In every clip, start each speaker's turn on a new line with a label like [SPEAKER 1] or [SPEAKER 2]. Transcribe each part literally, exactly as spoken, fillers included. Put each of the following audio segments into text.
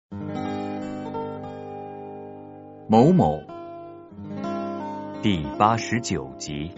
[SPEAKER 1] 某某第八十九集。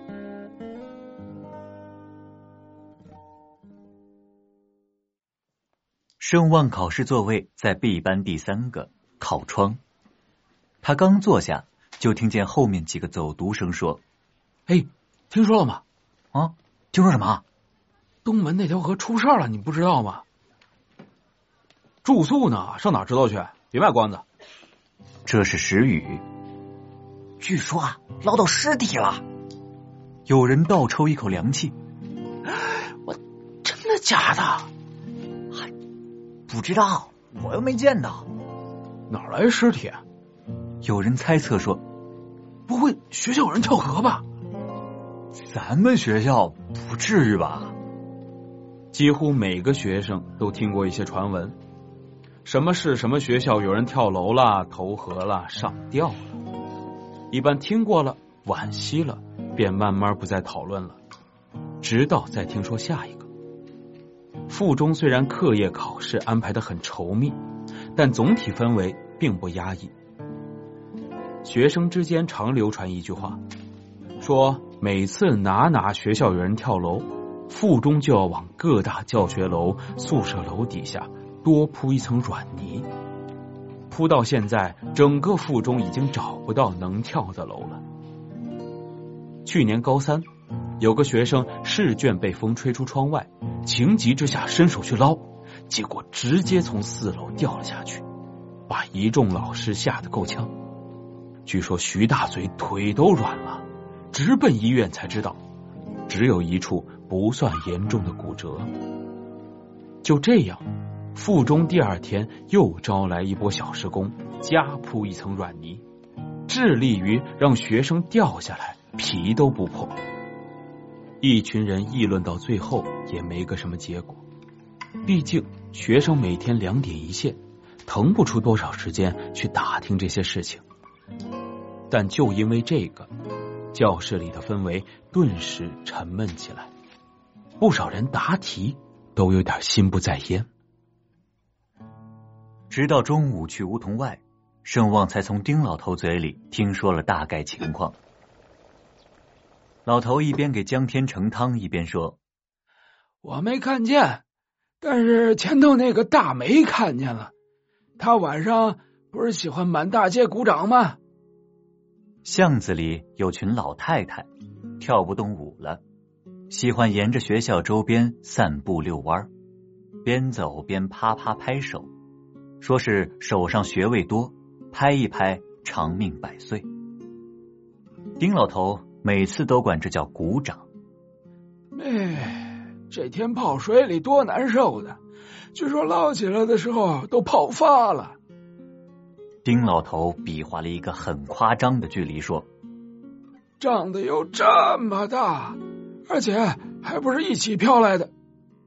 [SPEAKER 1] 盛旺考试座位在 B 班第三个靠窗，他刚坐下，就听见后面几个走读声说：“
[SPEAKER 2] 哎，听说了吗？
[SPEAKER 1] 啊，听说什么？
[SPEAKER 2] 东门那条河出事了，你不知道吗？住宿呢，上哪儿知道去？别卖关子。”
[SPEAKER 1] 这是石宇。
[SPEAKER 3] 据说啊，捞到尸体了。
[SPEAKER 1] 有人倒抽一口凉气。
[SPEAKER 2] 我真的假的？
[SPEAKER 3] 还不知道，我又没见到。
[SPEAKER 2] 哪来尸体？
[SPEAKER 1] 有人猜测说，
[SPEAKER 2] 不会学校有人跳河吧？
[SPEAKER 1] 咱们学校不至于吧？
[SPEAKER 2] 几乎每个学生都听过一些传闻，什么是什么学校有人跳楼了、投河了、上吊了。一般听过了，惋惜了，便慢慢不再讨论了，直到再听说下一个。附中虽然课业考试安排得很稠密，但总体氛围并不压抑。学生之间常流传一句话，说每次哪哪学校有人跳楼，附中就要往各大教学楼、宿舍楼底下多铺一层软泥。铺到现在，整个附中已经找不到能跳的楼了。去年高三，有个学生试卷被风吹出窗外，情急之下伸手去捞，结果直接从四楼掉了下去，把一众老师吓得够呛。据说徐大嘴腿都软了，直奔医院才知道，只有一处不算严重的骨折。就这样，附中第二天又招来一波小时工，加铺一层软泥，致力于让学生掉下来皮都不破。一群人议论到最后也没个什么结果，毕竟学生每天两点一线，腾不出多少时间去打听这些事情。但就因为这个，教室里的氛围顿时沉闷起来，不少人答题都有点心不在焉。
[SPEAKER 1] 直到中午去梧桐外，盛旺才从丁老头嘴里听说了大概情况。老头一边给江天盛汤，一边说：“
[SPEAKER 4] 我没看见，但是前头那个大梅看见了。他晚上不是喜欢满大街鼓掌吗？”
[SPEAKER 1] 巷子里有群老太太，跳不动舞了，喜欢沿着学校周边散步遛弯，边走边啪啪拍手，说是手上穴位多，拍一拍长命百岁。丁老头每次都管这叫鼓掌。
[SPEAKER 4] 哎，这天泡水里多难受的，据说捞起来的时候都泡发了。
[SPEAKER 1] 丁老头比划了一个很夸张的距离说：“
[SPEAKER 4] 长得有这么大，而且还不是一起飘来的。”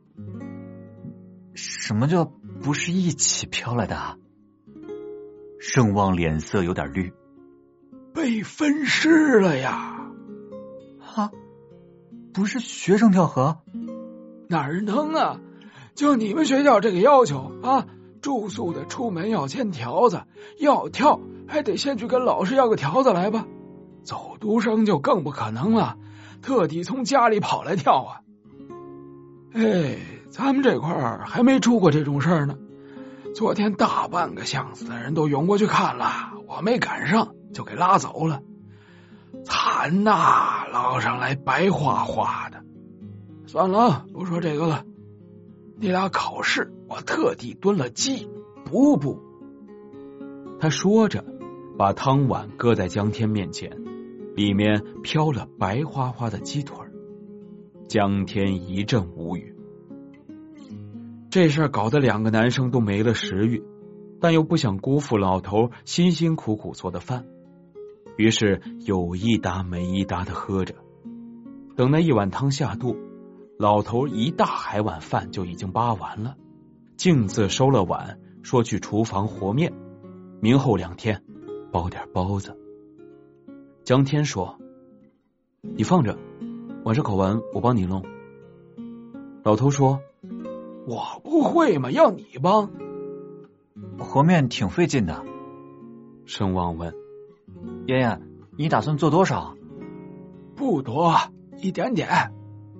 [SPEAKER 1] 什么叫不是一起飘来的啊？盛旺脸色有点绿。
[SPEAKER 4] 被分尸了呀！
[SPEAKER 1] 啊，不是学生跳河？
[SPEAKER 4] 哪儿能啊？就你们学校这个要求啊，住宿的出门要签条子，要跳还得先去跟老师要个条子来吧。走读生就更不可能了，特地从家里跑来跳啊。哎，咱们这块儿还没出过这种事儿呢。昨天大半个巷子的人都涌过去看了，我没赶上，就给拉走了。惨呐，捞上来白花花的。算了，不说这个了。你俩考试，我特地炖了鸡，补补。
[SPEAKER 2] 他说着，把汤碗搁在江天面前，里面飘了白花花的鸡腿。江天一阵无语。这事儿搞得两个男生都没了食欲，但又不想辜负老头辛辛苦苦做的饭，于是有一搭没一搭的喝着。等那一碗汤下肚，老头一大海碗饭就已经扒完了，径自收了碗，说去厨房和面，明后两天包点包子。江天说：“你放着，晚上考完我帮你弄。”老头说：“
[SPEAKER 4] 我不会嘛，要你帮。”
[SPEAKER 1] 和面挺费劲的。
[SPEAKER 2] 盛旺问：
[SPEAKER 1] 爷爷，你打算做多少？
[SPEAKER 4] 不多，一点点。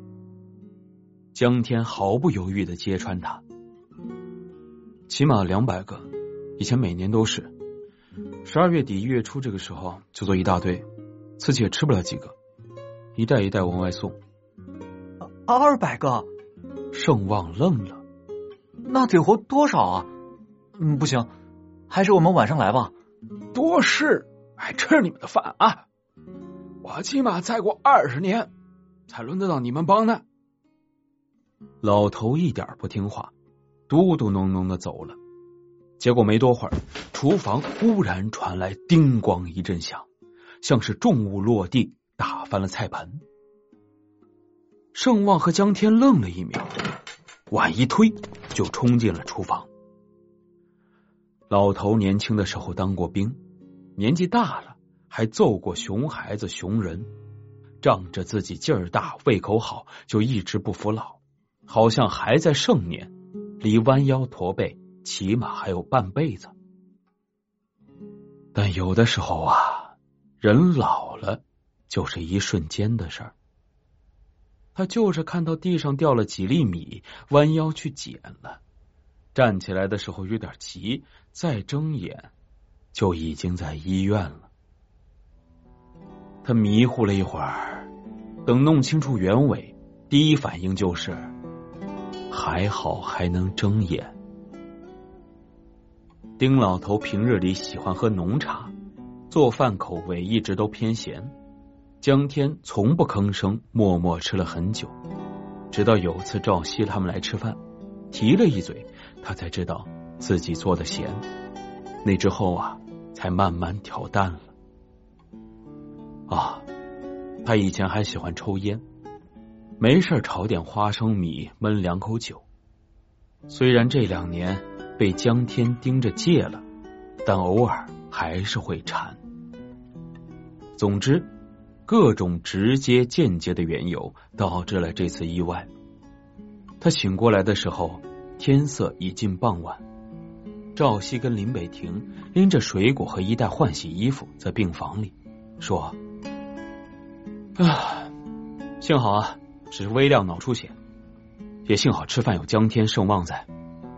[SPEAKER 2] 江天毫不犹豫地揭穿他：起码两百个，以前每年都是。十二月底一月初这个时候就做一大堆，自己也吃不了几个，一袋一袋往外送。
[SPEAKER 1] 二百个？
[SPEAKER 2] 盛旺愣了，
[SPEAKER 1] 那得活多少啊？嗯，不行，还是我们晚上来吧。
[SPEAKER 4] 多事，还吃你们的饭啊！我起码再过二十年，才轮得到你们帮呢。
[SPEAKER 2] 老头一点不听话，嘟嘟哝哝的走了。结果没多会儿，厨房忽然传来叮咣一阵响，像是重物落地，打翻了菜盆。盛旺和江天愣了一秒，碗一推就冲进了厨房。老头年轻的时候当过兵，年纪大了还揍过熊孩子熊人，仗着自己劲儿大胃口好，就一直不服老，好像还在盛年，离弯腰驼背起码还有半辈子。但有的时候啊，人老了就是一瞬间的事儿。他就是看到地上掉了几粒米，弯腰去捡了，站起来的时候有点急，再睁眼就已经在医院了。他迷糊了一会儿，等弄清楚原委，第一反应就是还好还能睁眼。丁老头平日里喜欢喝浓茶，做饭口味一直都偏咸。江天从不吭声，默默吃了很久，直到有次赵熙他们来吃饭，提了一嘴，他才知道自己做的咸，那之后啊，才慢慢调淡了。啊，他以前还喜欢抽烟，没事炒点花生米，闷两口酒。虽然这两年被江天盯着戒了，但偶尔还是会馋。总之，各种直接间接的缘由导致了这次意外。他醒过来的时候，天色已近傍晚。赵熙跟林北亭拎着水果和一袋换洗衣服在病房里说：啊，幸好啊，只是微量脑出血，也幸好吃饭有江天盛旺在。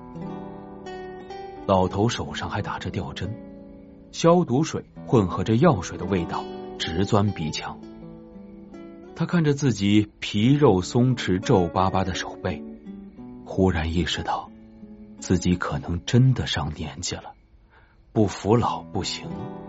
[SPEAKER 2] 老头手上还打着吊针，消毒水混合着药水的味道直钻鼻腔。他看着自己皮肉松弛皱巴巴的手背，忽然意识到自己可能真的上年纪了，不服老不行。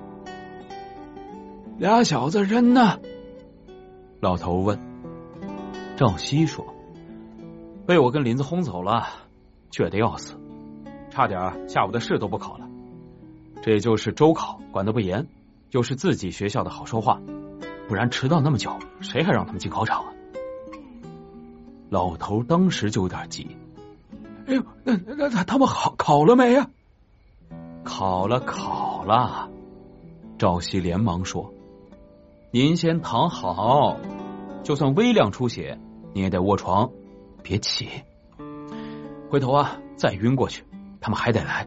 [SPEAKER 4] 俩小子人呢？
[SPEAKER 2] 老头问。赵熙说：被我跟林子轰走了，倔得要死，差点下午的试都不考了。这就是周考管得不严，又是自己学校的好说话，不然迟到那么久，谁还让他们进考场啊？老头当时就有点急。
[SPEAKER 4] 哎呦，那那他他们考考了没呀？
[SPEAKER 2] 考了考了。赵熙连忙说：您先躺好，就算微量出血，你也得卧床，别起。回头啊，再晕过去，他们还得来。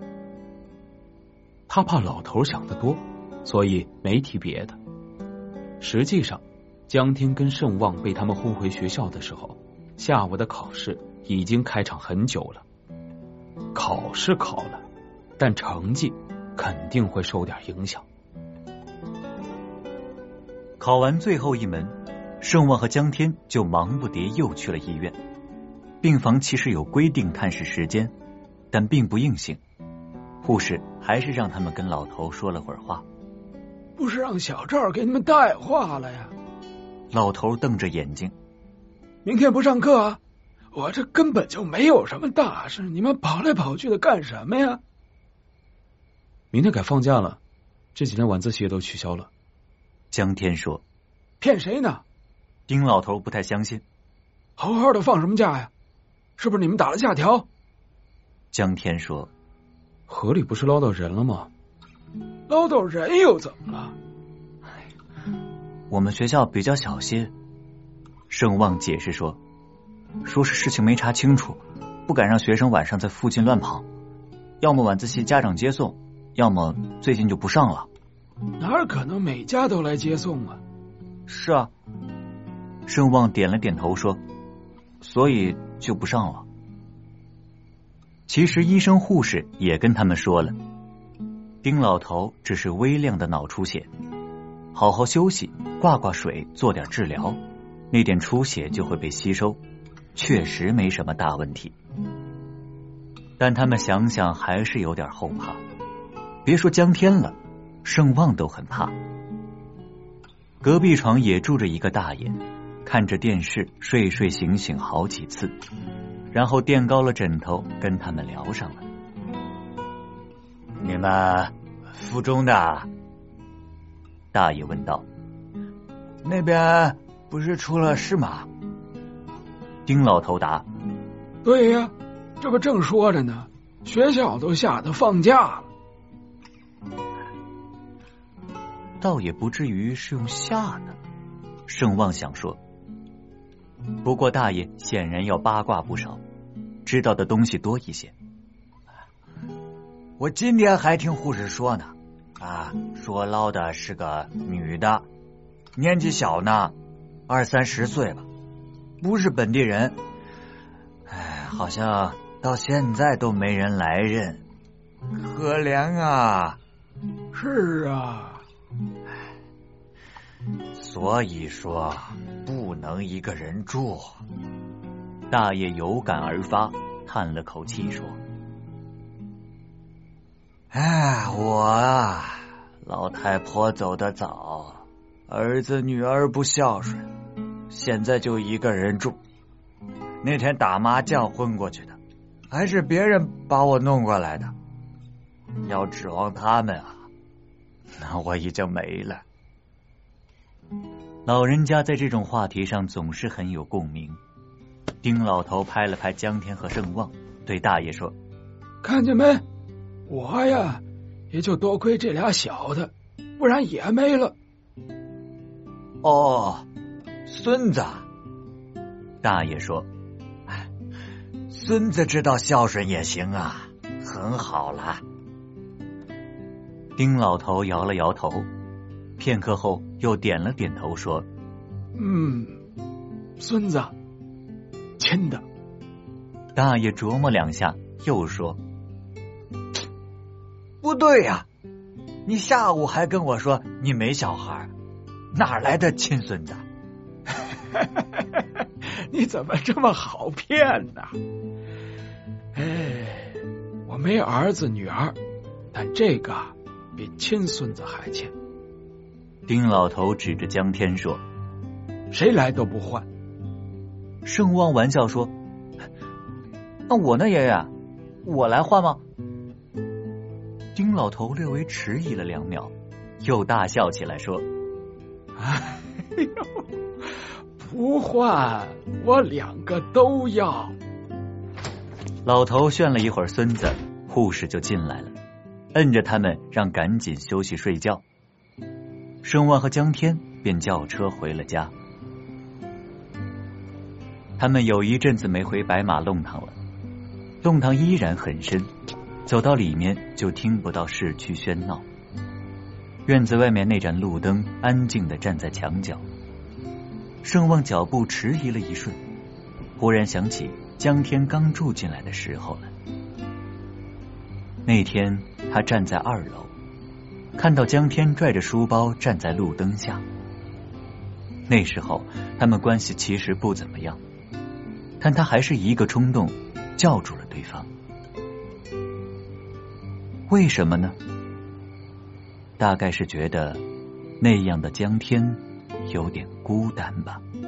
[SPEAKER 2] 他怕老头想得多，所以没提别的。实际上，江天跟盛旺被他们轰回学校的时候，下午的考试已经开场很久了。考试考了，但成绩肯定会受点影响。
[SPEAKER 1] 考完最后一门，盛旺和江天就忙不迭又去了医院。病房其实有规定探视时间，但并不硬性，护士还是让他们跟老头说了会儿话。
[SPEAKER 4] 不是让小赵给你们带话了呀？
[SPEAKER 1] 老头瞪着眼睛。
[SPEAKER 4] 明天不上课啊？我这根本就没有什么大事，你们跑来跑去的干什么呀？
[SPEAKER 2] 明天改放假了，这几天晚自习也都取消了。
[SPEAKER 1] 江天说。
[SPEAKER 4] 骗谁呢？
[SPEAKER 1] 丁老头不太相信。
[SPEAKER 4] 好好的放什么假呀？是不是你们打了假条？
[SPEAKER 1] 江天说。
[SPEAKER 2] 河里不是捞到人了吗？
[SPEAKER 4] 捞到人又怎么了？
[SPEAKER 1] 我们学校比较小心。盛旺解释说，说是事情没查清楚，不敢让学生晚上在附近乱跑。 要么晚自习家长接送，要么最近就不上了。
[SPEAKER 4] 哪可能每家都来接送啊？
[SPEAKER 1] 是啊，盛旺点了点头说，所以就不上了。其实医生护士也跟他们说了，丁老头只是微量的脑出血，好好休息，挂挂水，做点治疗，那点出血就会被吸收，确实没什么大问题。但他们想想还是有点后怕，别说江天了，盛旺都很怕。隔壁床也住着一个大爷，看着电视睡睡醒醒好几次，然后垫高了枕头跟他们聊上了。
[SPEAKER 3] 你们附中的？
[SPEAKER 1] 大爷问道。
[SPEAKER 3] 那边不是出了事吗？
[SPEAKER 1] 丁老头答。
[SPEAKER 4] 对呀，这不正说着呢，学校都吓得放假了。
[SPEAKER 1] 倒也不至于是用吓的，盛旺想说。不过大爷显然要八卦不少，知道的东西多一些。
[SPEAKER 3] 我今天还听护士说呢，啊，说捞的是个女的，年纪小呢，二三十岁吧，不是本地人。哎，好像到现在都没人来认，可怜啊。
[SPEAKER 4] 是啊。
[SPEAKER 3] 所以说不能一个人住。
[SPEAKER 1] 大爷有感而发，叹了口气说，
[SPEAKER 3] 哎，我啊，老太婆走得早，儿子女儿不孝顺，现在就一个人住。那天打麻将混过去的，还是别人把我弄过来的。要指望他们啊，那我已经没了。
[SPEAKER 1] 老人家在这种话题上总是很有共鸣。丁老头拍了拍江天和盛旺，对大爷说，
[SPEAKER 4] 看见没，我呀也就多亏这俩小的，不然也没了。
[SPEAKER 3] 哦，孙子。
[SPEAKER 1] 大爷说，
[SPEAKER 3] 孙子知道孝顺也行啊，很好了。
[SPEAKER 1] 丁老头摇了摇头，片刻后又点了点头说，
[SPEAKER 4] 嗯，孙子亲的。
[SPEAKER 1] 大爷琢磨两下又说，
[SPEAKER 3] 不对呀、啊，你下午还跟我说你没小孩，哪来的亲孙子？
[SPEAKER 4] 你怎么这么好骗呢？哎，我没儿子女儿，但这个比亲孙子还亲。
[SPEAKER 1] 丁老头指着江天说，
[SPEAKER 4] 谁来都不换。
[SPEAKER 1] 盛旺玩笑说，那我呢，爷爷，我来换吗？丁老头略微迟疑了两秒，又大笑起来说，
[SPEAKER 4] 哎呦，不换，我两个都要。
[SPEAKER 1] 老头炫了一会儿孙子，护士就进来了，摁着他们让赶紧休息睡觉。盛旺和江天便叫车回了家。他们有一阵子没回白马弄堂了，弄堂依然很深，走到里面就听不到市区喧闹。院子外面那盏路灯安静地站在墙角。盛旺脚步迟疑了一瞬，忽然想起江天刚住进来的时候了。那天他站在二楼，看到江天拽着书包站在路灯下。那时候他们关系其实不怎么样，但他还是一个冲动叫住了对方。为什么呢？大概是觉得那样的江天有点孤单吧。